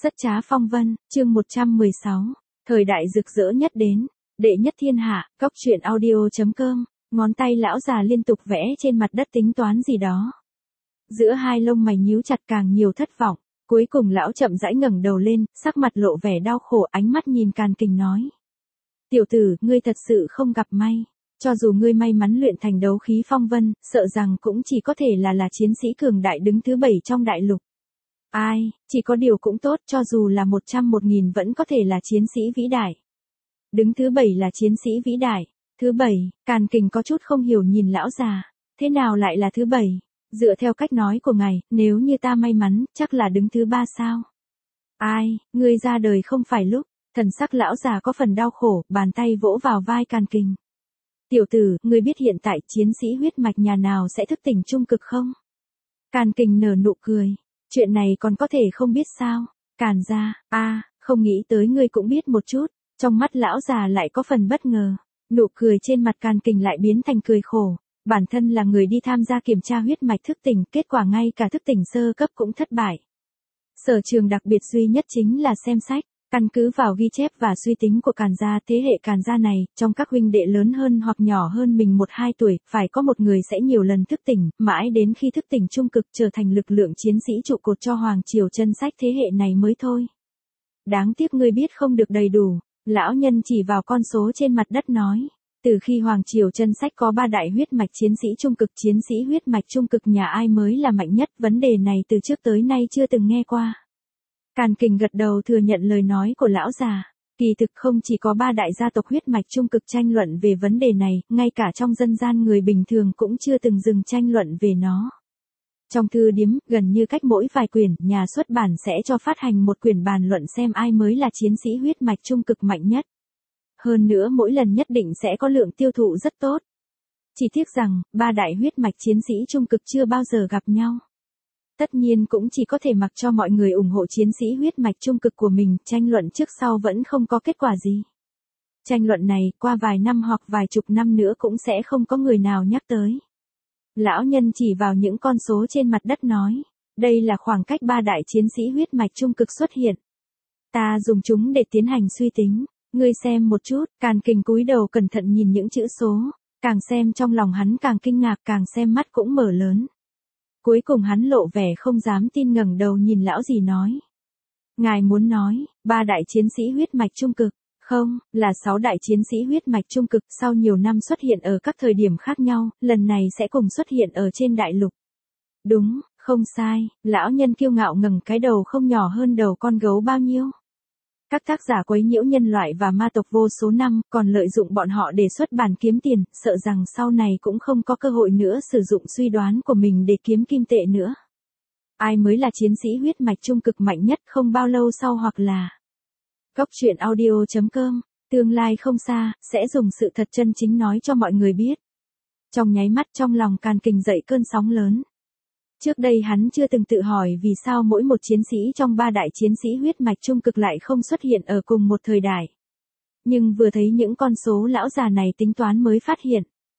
Rất trá phong vân, chương 116. Thời đại rực rỡ nhất đến, đệ nhất thiên hạ, góc truyện audio.com, ngón tay lão già liên tục vẽ trên mặt đất tính toán gì đó. Giữa hai lông mày nhíu chặt càng nhiều thất vọng, cuối cùng lão chậm rãi ngẩng đầu lên, sắc mặt lộ vẻ đau khổ, ánh mắt nhìn Càn Kình nói. Tiểu tử, ngươi thật sự không gặp may. Cho dù ngươi may mắn luyện thành đấu khí phong vân, sợ rằng cũng chỉ có thể là chiến sĩ cường đại đứng thứ 7 trong đại lục. Ai, chỉ có điều cũng tốt, cho dù là 100-1000 vẫn có thể là chiến sĩ vĩ đại. Đứng thứ 7 là chiến sĩ vĩ đại. Thứ 7, Càn Kình có chút không hiểu nhìn lão già. Thế nào lại là thứ 7? Dựa theo cách nói của ngài, nếu như ta may mắn, chắc là đứng thứ 3 sao? Ai, ngươi ra đời không phải lúc. Thần sắc lão già có phần đau khổ, bàn tay vỗ vào vai Càn Kình. Tiểu tử, ngươi biết hiện tại chiến sĩ huyết mạch nhà nào sẽ thức tỉnh trung cực không? Càn Kình nở nụ cười. Chuyện này còn có thể không biết sao? Càn gia, không nghĩ tới ngươi cũng biết một chút. Trong mắt lão già lại có phần bất ngờ. Nụ cười trên mặt Càn Kình lại biến thành cười khổ. Bản thân là người đi tham gia kiểm tra huyết mạch thức tỉnh, kết quả ngay cả thức tỉnh sơ cấp cũng thất bại. Sở trường đặc biệt duy nhất chính là xem sách. Căn cứ vào ghi chép và suy tính của Càn gia, thế hệ Càn gia này, trong các huynh đệ lớn hơn hoặc nhỏ hơn mình 1-2 tuổi, phải có một người sẽ nhiều lần thức tỉnh, mãi đến khi thức tỉnh trung cực trở thành lực lượng chiến sĩ trụ cột cho Hoàng Triều chân sách thế hệ này mới thôi. Đáng tiếc ngươi biết không được đầy đủ, lão nhân chỉ vào con số trên mặt đất nói. Từ khi Hoàng Triều chân sách có 3 đại huyết mạch chiến sĩ huyết mạch trung cực nhà ai mới là mạnh nhất, vấn đề này từ trước tới nay chưa từng nghe qua. Càn Kình gật đầu thừa nhận lời nói của lão già. Kỳ thực không chỉ có 3 đại gia tộc huyết mạch trung cực tranh luận về vấn đề này, ngay cả trong dân gian người bình thường cũng chưa từng dừng tranh luận về nó. Trong thư điếm, gần như cách mỗi vài quyển, nhà xuất bản sẽ cho phát hành một quyển bàn luận xem ai mới là chiến sĩ huyết mạch trung cực mạnh nhất. Hơn nữa mỗi lần nhất định sẽ có lượng tiêu thụ rất tốt. Chỉ tiếc rằng, 3 đại huyết mạch chiến sĩ trung cực chưa bao giờ gặp nhau. Tất nhiên cũng chỉ có thể mặc cho mọi người ủng hộ chiến sĩ huyết mạch trung cực của mình, tranh luận trước sau vẫn không có kết quả gì. Tranh luận này, qua vài năm hoặc vài chục năm nữa cũng sẽ không có người nào nhắc tới. Lão nhân chỉ vào những con số trên mặt đất nói, đây là khoảng cách 3 đại chiến sĩ huyết mạch trung cực xuất hiện. Ta dùng chúng để tiến hành suy tính, ngươi xem một chút. Càn Kình cúi đầu cẩn thận nhìn những chữ số, càng xem trong lòng hắn càng kinh ngạc, càng xem mắt cũng mở lớn. Cuối cùng hắn lộ vẻ không dám tin, ngẩng đầu nhìn lão gì nói. Ngài muốn nói, 3 đại chiến sĩ huyết mạch trung cực, không, là 6 đại chiến sĩ huyết mạch trung cực, sau nhiều năm xuất hiện ở các thời điểm khác nhau, lần này sẽ cùng xuất hiện ở trên đại lục. Đúng, không sai, lão nhân kiêu ngạo ngẩng cái đầu không nhỏ hơn đầu con gấu bao nhiêu. Các tác giả quấy nhiễu nhân loại và ma tộc vô số năm, còn lợi dụng bọn họ để xuất bản kiếm tiền, sợ rằng sau này cũng không có cơ hội nữa sử dụng suy đoán của mình để kiếm kim tệ nữa. Ai mới là chiến sĩ huyết mạch trung cực mạnh nhất không bao lâu sau, hoặc là góc truyện audio.com, tương lai không xa, sẽ dùng sự thật chân chính nói cho mọi người biết. Trong nháy mắt trong lòng Càn Kình dậy cơn sóng lớn. Trước đây hắn chưa từng tự hỏi vì sao mỗi một chiến sĩ trong 3 đại chiến sĩ huyết mạch trung cực lại không xuất hiện ở cùng một thời đại. Nhưng vừa thấy những con số lão già này tính toán mới phát hiện.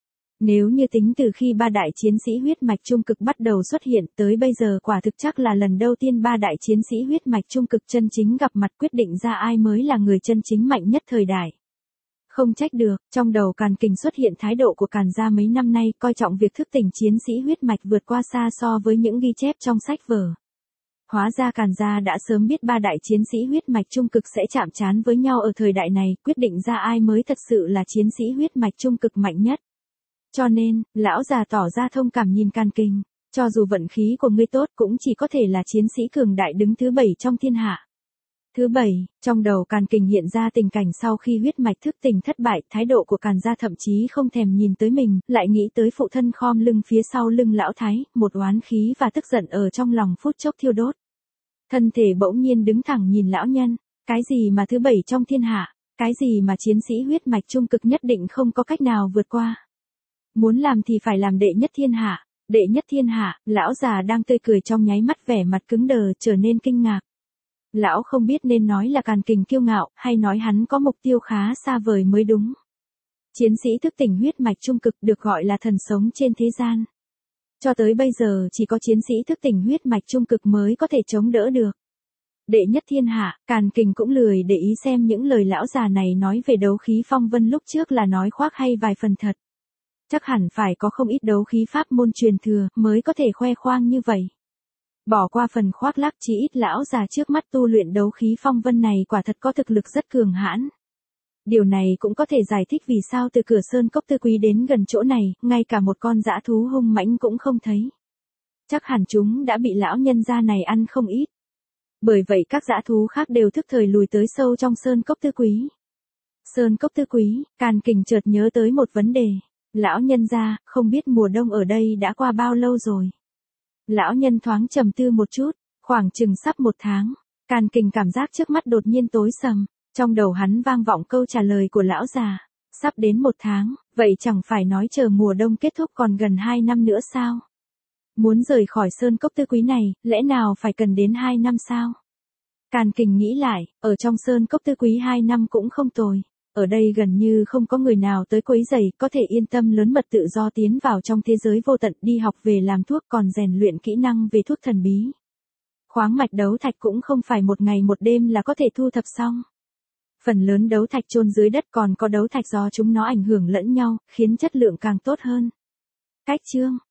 Nếu như tính từ khi 3 đại chiến sĩ huyết mạch trung cực bắt đầu xuất hiện tới bây giờ, quả thực chắc là lần đầu tiên 3 đại chiến sĩ huyết mạch trung cực chân chính gặp mặt, quyết định ra ai mới là người chân chính mạnh nhất thời đại. Không trách được, trong đầu Càn Kình xuất hiện thái độ của Càn gia mấy năm nay, coi trọng việc thức tỉnh chiến sĩ huyết mạch vượt qua xa so với những ghi chép trong sách vở. Hóa ra Càn gia đã sớm biết 3 đại chiến sĩ huyết mạch trung cực sẽ chạm trán với nhau ở thời đại này, quyết định ra ai mới thật sự là chiến sĩ huyết mạch trung cực mạnh nhất. Cho nên, lão già tỏ ra thông cảm nhìn Càn Kình, cho dù vận khí của ngươi tốt cũng chỉ có thể là chiến sĩ cường đại đứng thứ 7 trong thiên hạ. Thứ 7, trong đầu Càn Kình hiện ra tình cảnh sau khi huyết mạch thức tỉnh thất bại, thái độ của Càn gia thậm chí không thèm nhìn tới mình, lại nghĩ tới phụ thân khom lưng phía sau lưng lão thái, một oán khí và tức giận ở trong lòng phút chốc thiêu đốt. Thân thể bỗng nhiên đứng thẳng nhìn lão nhân, cái gì mà thứ 7 trong thiên hạ, cái gì mà chiến sĩ huyết mạch trung cực nhất định không có cách nào vượt qua. Muốn làm thì phải làm đệ nhất thiên hạ, đệ nhất thiên hạ, lão già đang tươi cười trong nháy mắt vẻ mặt cứng đờ trở nên kinh ngạc. Lão không biết nên nói là Càn Kình kiêu ngạo, hay nói hắn có mục tiêu khá xa vời mới đúng. Chiến sĩ thức tỉnh huyết mạch trung cực được gọi là thần sống trên thế gian. Cho tới bây giờ chỉ có chiến sĩ thức tỉnh huyết mạch trung cực mới có thể chống đỡ được. Đệ nhất thiên hạ, Càn Kình cũng lười để ý xem những lời lão già này nói về đấu khí phong vân lúc trước là nói khoác hay vài phần thật. Chắc hẳn phải có không ít đấu khí pháp môn truyền thừa mới có thể khoe khoang như vậy. Bỏ qua phần khoác lác, chí ít lão già trước mắt tu luyện đấu khí phong vân này quả thật có thực lực rất cường hãn. Điều này cũng có thể giải thích vì sao từ cửa sơn cốc Tư Quý đến gần chỗ này, ngay cả một con dã thú hung mãnh cũng không thấy. Chắc hẳn chúng đã bị lão nhân gia này ăn không ít. Bởi vậy các dã thú khác đều thức thời lùi tới sâu trong sơn cốc Tư Quý. Sơn cốc Tư Quý, Càn Kình chợt nhớ tới một vấn đề. Lão nhân gia, không biết mùa đông ở đây đã qua bao lâu rồi. Lão nhân thoáng trầm tư một chút, khoảng chừng sắp 1 tháng. Càn Kình cảm giác trước mắt đột nhiên tối sầm. Trong đầu hắn vang vọng câu trả lời của lão già. Sắp đến 1 tháng, vậy chẳng phải nói chờ mùa đông kết thúc còn gần 2 năm nữa sao? Muốn rời khỏi sơn cốc Tư Quý này, lẽ nào phải cần đến 2 năm sao? Càn Kình nghĩ lại, ở trong sơn cốc Tư Quý 2 năm cũng không tồi. Ở đây gần như không có người nào tới quấy rầy, có thể yên tâm lớn mật tự do tiến vào trong thế giới vô tận, đi học về làm thuốc, còn rèn luyện kỹ năng về thuốc thần bí. Khoáng mạch đấu thạch cũng không phải một ngày một đêm là có thể thu thập xong. Phần lớn đấu thạch chôn dưới đất, còn có đấu thạch do chúng nó ảnh hưởng lẫn nhau, khiến chất lượng càng tốt hơn. Cách chương